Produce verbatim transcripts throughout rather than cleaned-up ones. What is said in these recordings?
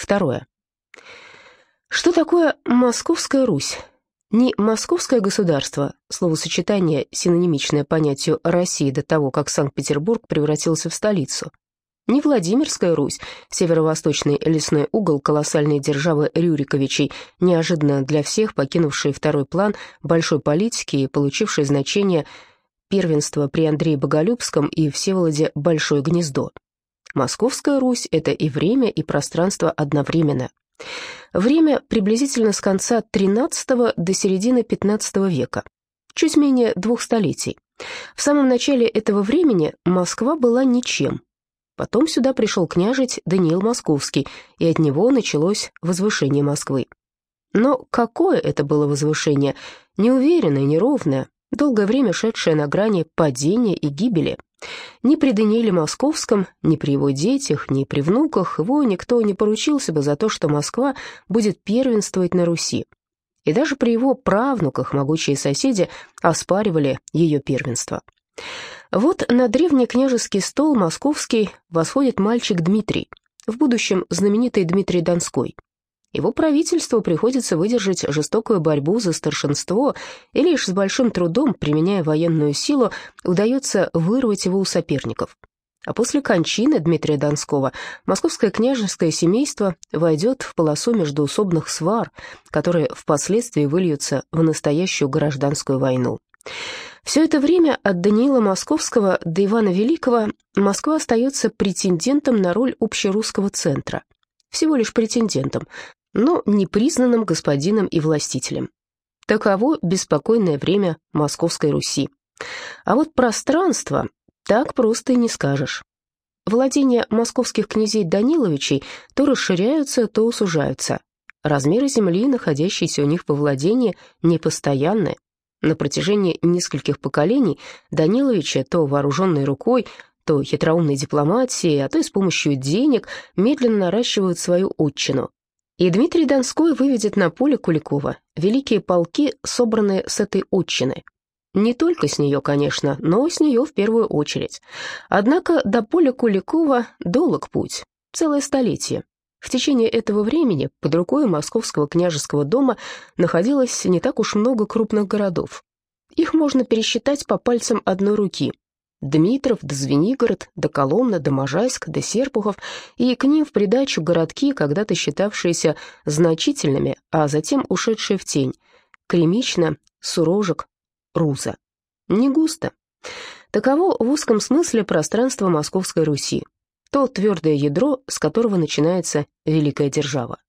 Второе. Что такое Московская Русь? Не московское государство, словосочетание, синонимичное понятию России до того, как Санкт-Петербург превратился в столицу. Не Владимирская Русь, северо-восточный лесной угол колоссальной державы Рюриковичей, неожиданно для всех покинувший второй план большой политики и получивший значение первенства при Андрее Боголюбском и Всеволоде Большое Гнездо. Московская Русь — это и время, и пространство одновременно. Время приблизительно с конца тринадцатого до середины пятнадцатого века, чуть менее двух столетий. В самом начале этого времени Москва была ничем. Потом сюда пришел княжить Даниил Московский, и от него началось возвышение Москвы. Но какое это было возвышение? Неуверенное, неровное, долгое время шедшее на грани падения и гибели. Ни при Данииле Московском, ни при его детях, ни при внуках его никто не поручился бы за то, что Москва будет первенствовать на Руси. И даже при его правнуках могучие соседи оспаривали ее первенство. Вот на древний княжеский стол московский восходит мальчик Дмитрий, в будущем знаменитый Дмитрий Донской. Его правительству приходится выдержать жестокую борьбу за старшинство, и лишь с большим трудом, применяя военную силу, удается вырвать его у соперников. А после кончины Дмитрия Донского московское княжеское семейство войдет в полосу междоусобных свар, которые впоследствии выльются в настоящую гражданскую войну. Все это время от Даниила Московского до Ивана Великого Москва остается претендентом на роль общерусского центра. Всего лишь претендентом, но непризнанным господином и властителем. Таково беспокойное время Московской Руси. А вот пространство так просто и не скажешь. Владения московских князей Даниловичей то расширяются, то сужаются. Размеры земли, находящиеся у них во владении, непостоянны. На протяжении нескольких поколений Даниловичи, то вооруженной рукой, то хитроумной дипломатией, а то и с помощью денег, медленно наращивают свою отчину. И Дмитрий Донской выведет на поле Куликова великие полки, собранные с этой отчины. Не только с нее, конечно, но с нее в первую очередь. Однако до поля Куликова долг путь, целое столетие. В течение этого времени под рукой Московского княжеского дома находилось не так уж много крупных городов. Их можно пересчитать по пальцам одной руки. Дмитров, да Звенигород, да Коломна, да Можайск, да Серпухов, и к ним в придачу городки, когда-то считавшиеся значительными, а затем ушедшие в тень. Кремично, Сурожик, Руза. Не густо. Таково в узком смысле пространство Московской Руси. То твердое ядро, с которого начинается великая держава.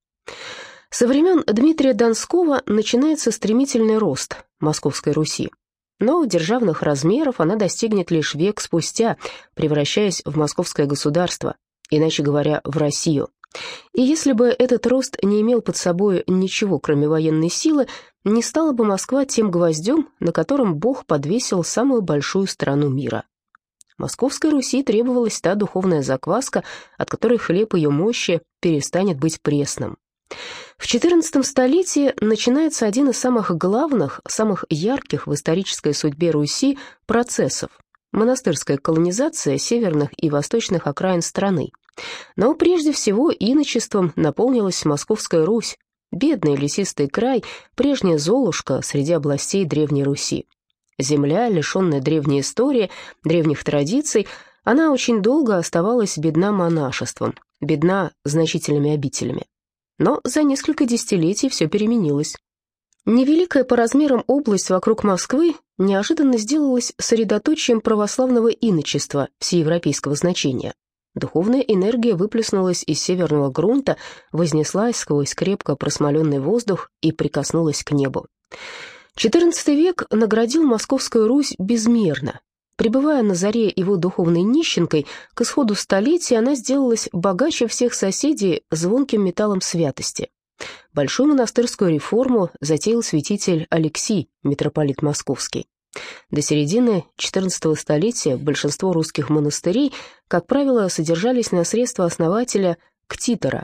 Со времен Дмитрия Донского начинается стремительный рост Московской Руси. Но державных размеров она достигнет лишь век спустя, превращаясь в московское государство, иначе говоря, в Россию. И если бы этот рост не имел под собой ничего, кроме военной силы, не стала бы Москва тем гвоздем, на котором Бог подвесил самую большую страну мира. Московской Руси требовалась та духовная закваска, от которой хлеб ее мощи перестанет быть пресным. В четырнадцатом столетии начинается один из самых главных, самых ярких в исторической судьбе Руси процессов – монастырская колонизация северных и восточных окраин страны. Но прежде всего иночеством наполнилась Московская Русь, бедный лесистый край, прежняя Золушка среди областей Древней Руси. Земля, лишенная древней истории, древних традиций, она очень долго оставалась бедна монашеством, бедна значительными обителями. Но за несколько десятилетий все переменилось. Невеликая по размерам область вокруг Москвы неожиданно сделалась средоточием православного иночества всеевропейского значения. Духовная энергия выплеснулась из северного грунта, вознеслась сквозь крепко просмоленный воздух и прикоснулась к небу. четырнадцатый век наградил Московскую Русь безмерно. Пребывая на заре его духовной нищенкой, к исходу столетия она сделалась богаче всех соседей звонким металлом святости. Большую монастырскую реформу затеял святитель Алексий, митрополит Московский. До середины четырнадцатого столетия большинство русских монастырей, как правило, содержались на средства основателя ктитора.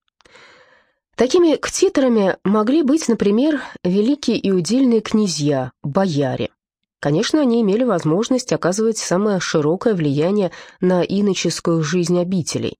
Такими ктиторами могли быть, например, великие и удельные князья, бояре. Конечно, они имели возможность оказывать самое широкое влияние на иноческую жизнь обителей.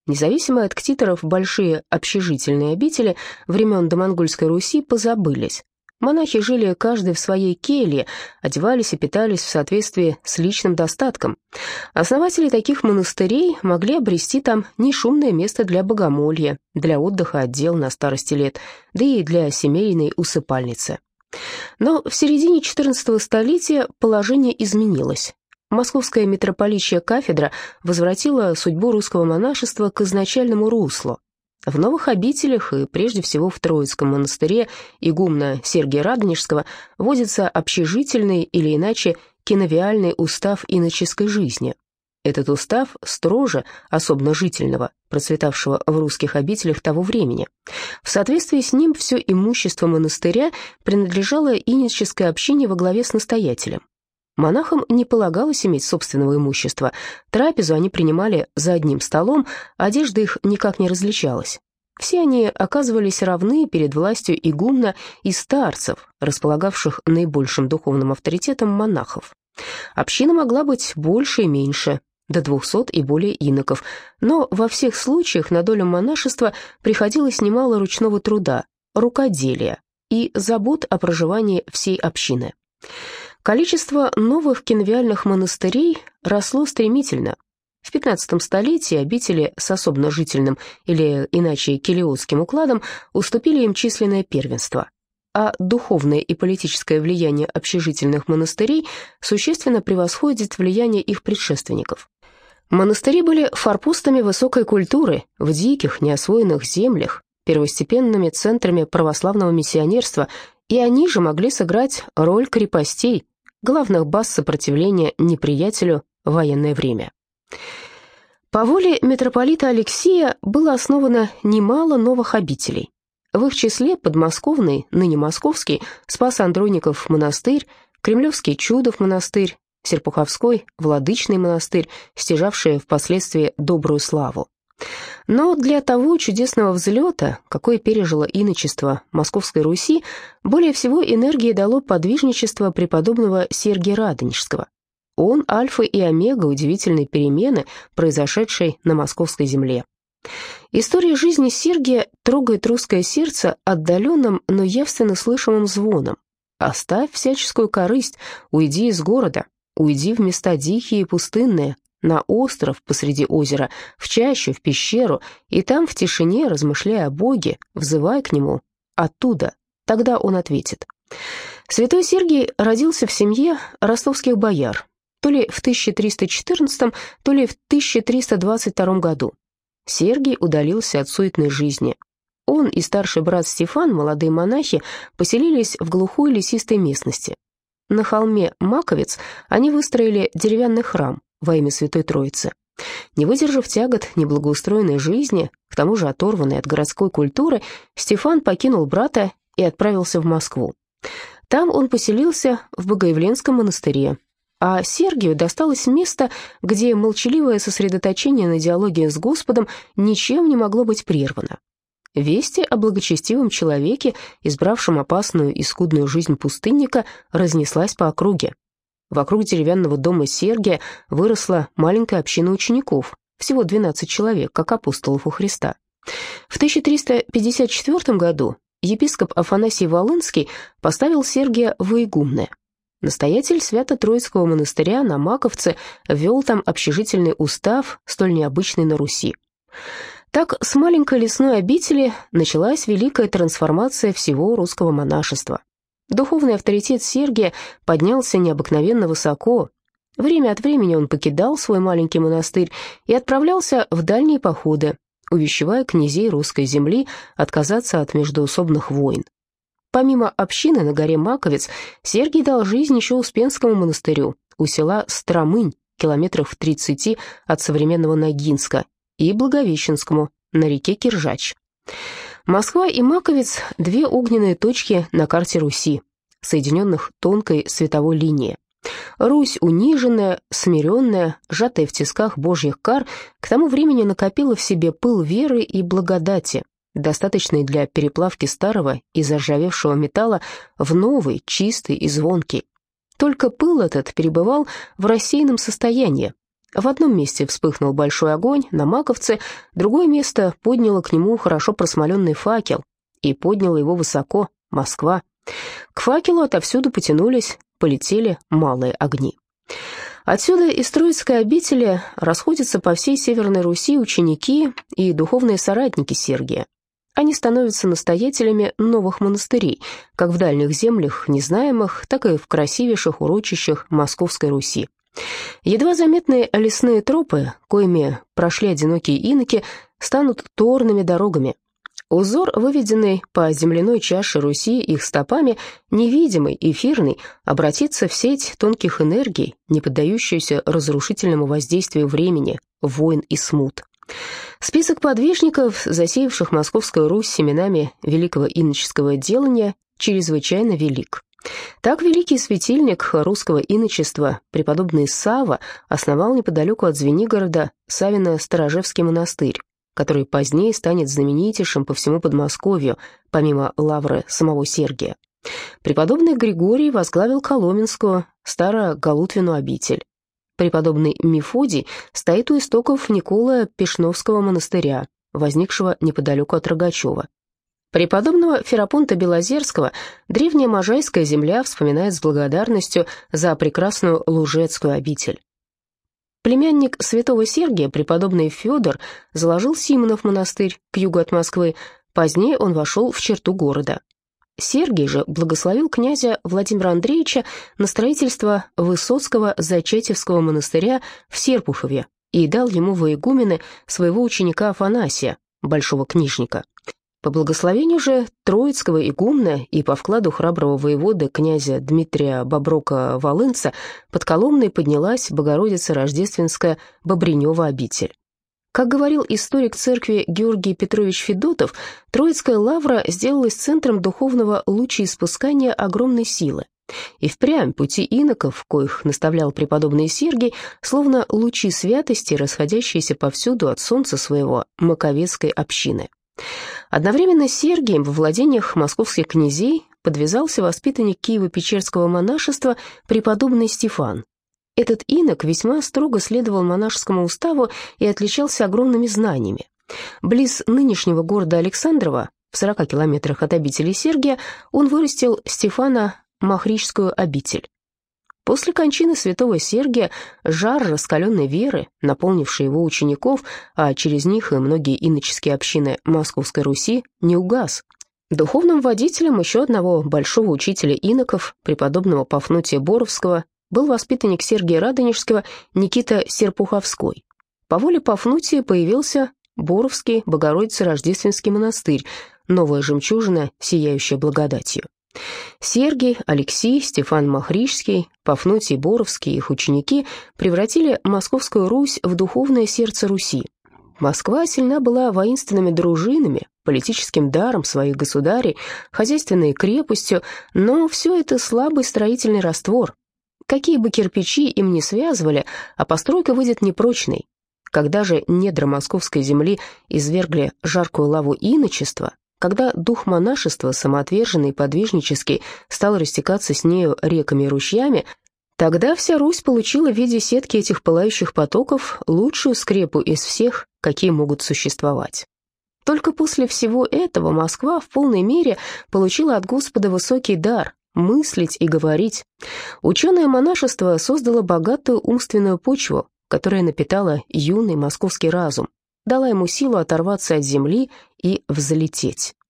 Независимо от ктиторов, большие общежительные обители времен домонгольской Руси позабылись. Монахи жили каждый в своей келье, одевались и питались в соответствии с личным достатком. Основатели таких монастырей могли обрести там нешумное место для богомолья, для отдыха от дел на старости лет, да и для семейной усыпальницы. Но в середине четырнадцатого столетия положение изменилось. Московская митрополичья кафедра возвратила судьбу русского монашества к изначальному руслу. В новых обителях и прежде всего в Троицком монастыре игумна Сергия Радонежского вводится общежительный или иначе киновиальный устав иноческой жизни. Этот устав строже особенно жительного, процветавшего в русских обителях того времени. В соответствии с ним все имущество монастыря принадлежало иноческой общине во главе с настоятелем. Монахам не полагалось иметь собственного имущества, трапезу они принимали за одним столом, одежда их никак не различалась. Все они оказывались равны перед властью игумна и старцев, располагавших наибольшим духовным авторитетом монахов. Община могла быть больше и меньше, до двухсот и более иноков, но во всех случаях на долю монашества приходилось немало ручного труда, рукоделия и забот о проживании всей общины. Количество новых киновиальных монастырей росло стремительно. В пятнадцатом столетии обители с особенно жительным или иначе келиотским укладом уступили им численное первенство, а духовное и политическое влияние общежительных монастырей существенно превосходит влияние их предшественников. Монастыри были форпостами высокой культуры в диких, неосвоенных землях, первостепенными центрами православного миссионерства, и они же могли сыграть роль крепостей, главных баз сопротивления неприятелю в военное время. По воле митрополита Алексия было основано немало новых обителей. В их числе подмосковный, ныне московский, Спас-Андроников монастырь, Кремлевский Чудов монастырь, Серпуховской Владычный монастырь, стяжавшие впоследствии добрую славу. Но для того чудесного взлета, какой пережило иночество Московской Руси, более всего энергии дало подвижничество преподобного Сергия Радонежского. Он альфа и омега удивительной перемены, произошедшей на московской земле. История жизни Сергия трогает русское сердце отдаленным, но явственно слышимым звоном. «Оставь всяческую корысть, уйди из города, уйди в места дикие и пустынные, на остров посреди озера, в чащу, в пещеру, и там в тишине, размышляя о Боге, взывай к Нему оттуда, тогда Он ответит». Святой Сергий родился в семье ростовских бояр, то ли в тысяча триста четырнадцатом, то ли в тысяча триста двадцать втором году. Сергий удалился от суетной жизни. Он и старший брат Стефан, молодые монахи, поселились в глухой лесистой местности. На холме Маковец они выстроили деревянный храм во имя Святой Троицы. Не выдержав тягот неблагоустроенной жизни, к тому же оторванный от городской культуры, Стефан покинул брата и отправился в Москву. Там он поселился в Богоявленском монастыре, а Сергию досталось место, где молчаливое сосредоточение на диалоге с Господом ничем не могло быть прервано. Вести о благочестивом человеке, избравшем опасную и скудную жизнь пустынника, разнеслась по округе. Вокруг деревянного дома Сергия выросла маленькая община учеников, всего двенадцать человек, как апостолов у Христа. В тысяча триста пятьдесят четвёртом году епископ Афанасий Волынский поставил Сергия во игумны. Настоятель Свято-Троицкого монастыря на Маковце ввел там общежительный устав, столь необычный на Руси. Так с маленькой лесной обители началась великая трансформация всего русского монашества. Духовный авторитет Сергия поднялся необыкновенно высоко. Время от времени он покидал свой маленький монастырь и отправлялся в дальние походы, увещевая князей русской земли отказаться от междоусобных войн. Помимо общины на горе Маковец, Сергий дал жизнь еще Успенскому монастырю у села Стромынь, километров в тридцати от современного Ногинска, и Благовещенскому на реке Киржач. Москва и Маковец – две огненные точки на карте Руси, соединенных тонкой световой линией. Русь, униженная, смиренная, сжатая в тисках божьих кар, к тому времени накопила в себе пыл веры и благодати, достаточный для переплавки старого и заржавевшего металла в новый, чистый и звонкий. Только пыл этот перебывал в рассеянном состоянии, В одном месте вспыхнул большой огонь на Маковце, другое место подняло к нему хорошо просмоленный факел, и подняло его высоко — Москва. К факелу отовсюду потянулись, полетели малые огни. Отсюда из Троицкой обители расходятся по всей Северной Руси ученики и духовные соратники Сергия. Они становятся настоятелями новых монастырей, как в дальних землях незнаемых, так и в красивейших урочищах Московской Руси. Едва заметные лесные тропы, коими прошли одинокие иноки, станут торными дорогами. Узор, выведенный по земляной чаше Руси их стопами, невидимый, эфирный, обратится в сеть тонких энергий, не поддающуюся разрушительному воздействию времени, войн и смут. Список подвижников, засеявших Московскую Русь семенами великого иноческого делания, чрезвычайно велик. Так великий светильник русского иночества, преподобный Савва, основал неподалеку от Звенигорода Савино-Сторожевский монастырь, который позднее станет знаменитейшим по всему Подмосковью, помимо лавры самого Сергия. Преподобный Григорий возглавил Коломенскую, Старогалутвину обитель. Преподобный Мефодий стоит у истоков Николая Пешновского монастыря, возникшего неподалеку от Рогачева. Преподобного Ферапонта Белозерского древняя Можайская земля вспоминает с благодарностью за прекрасную Лужецкую обитель. Племянник святого Сергия, преподобный Федор, заложил Симонов монастырь к югу от Москвы, позднее он вошел в черту города. Сергий же благословил князя Владимира Андреевича на строительство Высоцкого Зачатевского монастыря в Серпухове и дал ему во игумены своего ученика Афанасия, большого книжника. По благословению же Троицкого игумна и по вкладу храброго воеводы князя Дмитрия Боброка-Волынца под Коломной поднялась Богородица Рождественская Бобринева обитель. Как говорил историк церкви Георгий Петрович Федотов, Троицкая лавра сделалась центром духовного лучеиспускания огромной силы. И впрямь пути иноков, коих наставлял преподобный Сергий, словно лучи святости, расходящиеся повсюду от солнца своего маковецкой общины. Одновременно с Сергием во владениях московских князей подвязался воспитанник Киево-Печерского монашества преподобный Стефан. Этот инок весьма строго следовал монашескому уставу и отличался огромными знаниями. Близ нынешнего города Александрова, в сорока километрах от обители Сергия, он вырастил Стефана Махричскую обитель. После кончины святого Сергия жар раскаленной веры, наполнивший его учеников, а через них и многие иноческие общины Московской Руси, не угас. Духовным водителем еще одного большого учителя иноков, преподобного Пафнутия Боровского, был воспитанник Сергия Радонежского Никита Серпуховской. По воле Пафнутия появился Боровский Богородице-Рождественский монастырь, новая жемчужина, сияющая благодатью. Сергий, Алексий, Стефан Махричский, Пафнутий Боровский и их ученики превратили Московскую Русь в духовное сердце Руси. Москва сильна была воинственными дружинами, политическим даром своих государей, хозяйственной крепостью, но все это слабый строительный раствор. Какие бы кирпичи им ни связывали, а постройка выйдет непрочной. Когда же недра московской земли извергли жаркую лаву иночества, когда дух монашества, самоотверженный и подвижнический, стал растекаться с нею реками и ручьями, тогда вся Русь получила в виде сетки этих пылающих потоков лучшую скрепу из всех, какие могут существовать. Только после всего этого Москва в полной мере получила от Господа высокий дар — мыслить и говорить. Ученое монашество создало богатую умственную почву, которая напитала юный московский разум, дала ему силу оторваться от земли и взлететь.